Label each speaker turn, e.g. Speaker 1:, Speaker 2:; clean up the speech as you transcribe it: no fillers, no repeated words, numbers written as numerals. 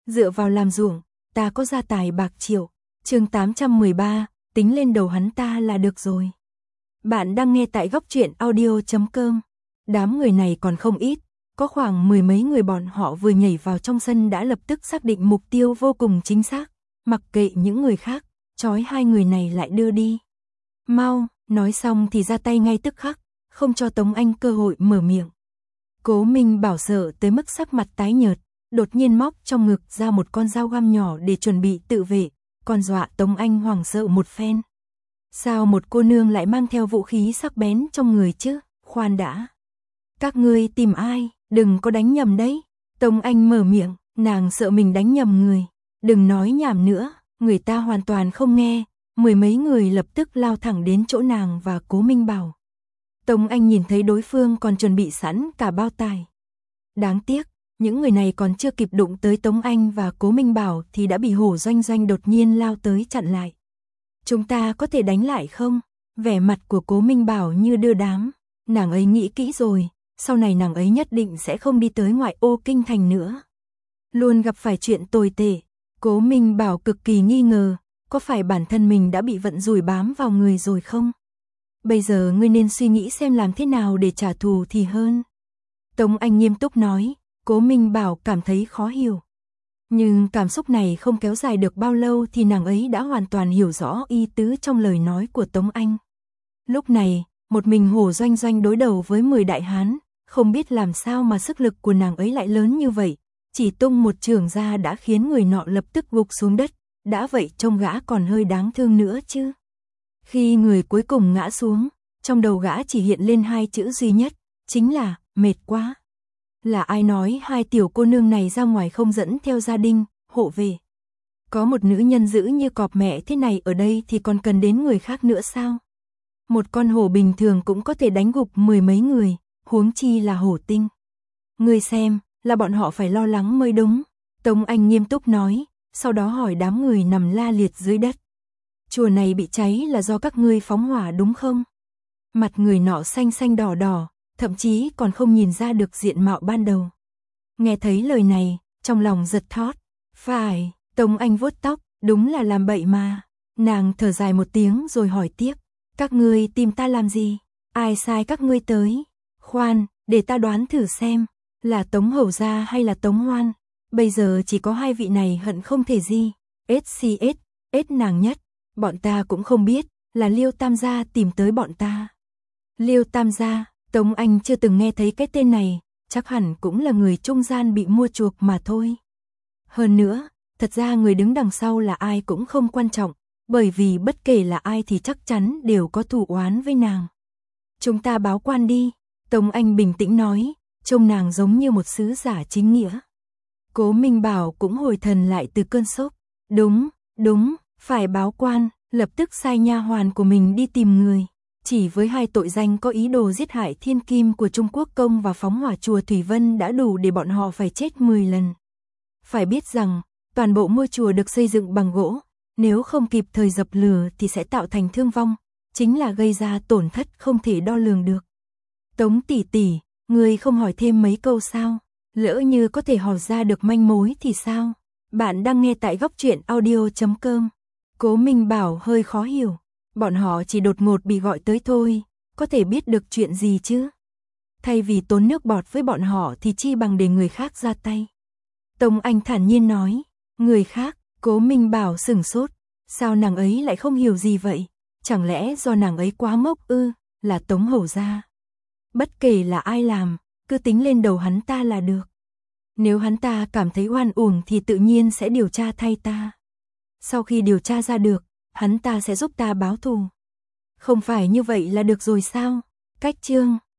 Speaker 1: dựa vào làm ruộng, ta có gia tài bạc triệu. Chương 813, tính lên đầu hắn ta là được rồi. Bạn đang nghe tại góc truyện audio.com. Đám người này còn không ít, có khoảng 10 mấy người, bọn họ vừa nhảy vào trong sân đã lập tức xác định mục tiêu vô cùng chính xác, mặc kệ những người khác, trói hai người này lại đưa đi. Mau, nói xong thì ra tay ngay tức khắc, không cho Tống Anh cơ hội mở miệng. Cố Minh Bảo sợ tới mức sắc mặt tái nhợt, đột nhiên móc trong ngực ra một con dao găm nhỏ để chuẩn bị tự vệ, còn dọa Tống Anh hoảng sợ một phen. Sao một cô nương lại mang theo vũ khí sắc bén trong người chứ? Khoan đã. Các ngươi tìm ai? Đừng có đánh nhầm đấy. Tống Anh mở miệng, nàng sợ mình đánh nhầm người. Đừng nói nhảm nữa, người ta hoàn toàn không nghe. Mười mấy người lập tức lao thẳng đến chỗ nàng và Cố Minh Bảo. Tống Anh nhìn thấy đối phương còn chuẩn bị sẵn cả bao tải. Đáng tiếc, những người này còn chưa kịp đụng tới Tống Anh và Cố Minh Bảo thì đã bị Hổ Doanh Doanh đột nhiên lao tới chặn lại. Chúng ta có thể đánh lại không? Vẻ mặt của Cố Minh Bảo như đưa đám. Nàng ấy nghĩ kỹ rồi, sau này nàng ấy nhất định sẽ không đi tới ngoại ô kinh thành nữa. Luôn gặp phải chuyện tồi tệ. Cố Minh Bảo cực kỳ nghi ngờ, có phải bản thân mình đã bị vận rủi bám vào người rồi không? Bây giờ ngươi nên suy nghĩ xem làm thế nào để trả thù thì hơn. Tống Anh nghiêm túc nói. Cố Minh Bảo cảm thấy khó hiểu. Nhưng cảm xúc này không kéo dài được bao lâu thì nàng ấy đã hoàn toàn hiểu rõ ý tứ trong lời nói của Tống Anh. Lúc này, một mình Hổ Doanh Doanh đối đầu với 10 đại hán, không biết làm sao mà sức lực của nàng ấy lại lớn như vậy, chỉ tung một chưởng ra đã khiến người nọ lập tức gục xuống đất, đã vậy trông gã còn hơi đáng thương nữa chứ. Khi người cuối cùng ngã xuống, trong đầu gã chỉ hiện lên hai chữ duy nhất, chính là mệt quá. Là ai nói hai tiểu cô nương này ra ngoài không dẫn theo gia đình, hộ về? Có một nữ nhân dữ như cọp mẹ thế này ở đây thì còn cần đến người khác nữa sao? Một con hổ bình thường cũng có thể đánh gục 10 mấy người, huống chi là hổ tinh. Ngươi xem, là bọn họ phải lo lắng mới đúng. Tống Anh nghiêm túc nói, sau đó hỏi đám người nằm la liệt dưới đất. Chùa này bị cháy là do các ngươi phóng hỏa đúng không? Mặt người nọ xanh xanh đỏ đỏ, thậm chí còn không nhìn ra được diện mạo ban đầu. Nghe thấy lời này, trong lòng giật thót. Phải, Tống Anh vuốt tóc, đúng là làm bậy mà. Nàng thở dài một tiếng rồi hỏi tiếp. Các ngươi tìm ta làm gì? Ai sai các ngươi tới? Khoan, để ta đoán thử xem. Là Tống Hầu Gia hay là Tống Hoan? Bây giờ chỉ có hai vị này hận không thể gì. SCS nàng nhất. Bọn ta cũng không biết, là Liêu Tam Gia tìm tới bọn ta. Liêu Tam Gia. Tống Anh chưa từng nghe thấy cái tên này, chắc hẳn cũng là người trung gian bị mua chuộc mà thôi. Hơn nữa, thật ra người đứng đằng sau là ai cũng không quan trọng, bởi vì bất kể là ai thì chắc chắn đều có thù oán với nàng. Chúng ta báo quan đi, Tống Anh bình tĩnh nói, trông nàng giống như một sứ giả chính nghĩa. Cố Minh Bảo cũng hồi thần lại từ cơn sốc. Đúng, phải báo quan, lập tức sai nha hoàn của mình đi tìm người. Chỉ với hai tội danh có ý đồ giết hại thiên kim của Trung Quốc Công và phóng hỏa chùa Thủy Vân đã đủ để bọn họ phải chết 10 lần. Phải biết rằng, toàn bộ ngôi chùa được xây dựng bằng gỗ, nếu không kịp thời dập lửa thì sẽ tạo thành thương vong, chính là gây ra tổn thất không thể đo lường được. Tống tỷ tỷ, người không hỏi thêm mấy câu sao? Lỡ như có thể hỏi ra được manh mối thì sao? Bạn đang nghe tại góc truyện audio.com. Cố Minh Bảo hơi khó hiểu. Bọn họ chỉ đột ngột bị gọi tới thôi, có thể biết được chuyện gì chứ? Thay vì tốn nước bọt với bọn họ thì chi bằng để người khác ra tay. Tống Anh thản nhiên nói, người khác, Cố Minh Bảo sửng sốt, sao nàng ấy lại không hiểu gì vậy? Chẳng lẽ do nàng ấy quá ngốc ư? Là Tống Hầu Gia. Bất kể là ai làm, cứ tính lên đầu hắn ta là được. Nếu hắn ta cảm thấy oan uổng thì tự nhiên sẽ điều tra thay ta. Sau khi điều tra ra được, hắn ta sẽ giúp ta báo thù. Không phải như vậy là được rồi sao? Cách chương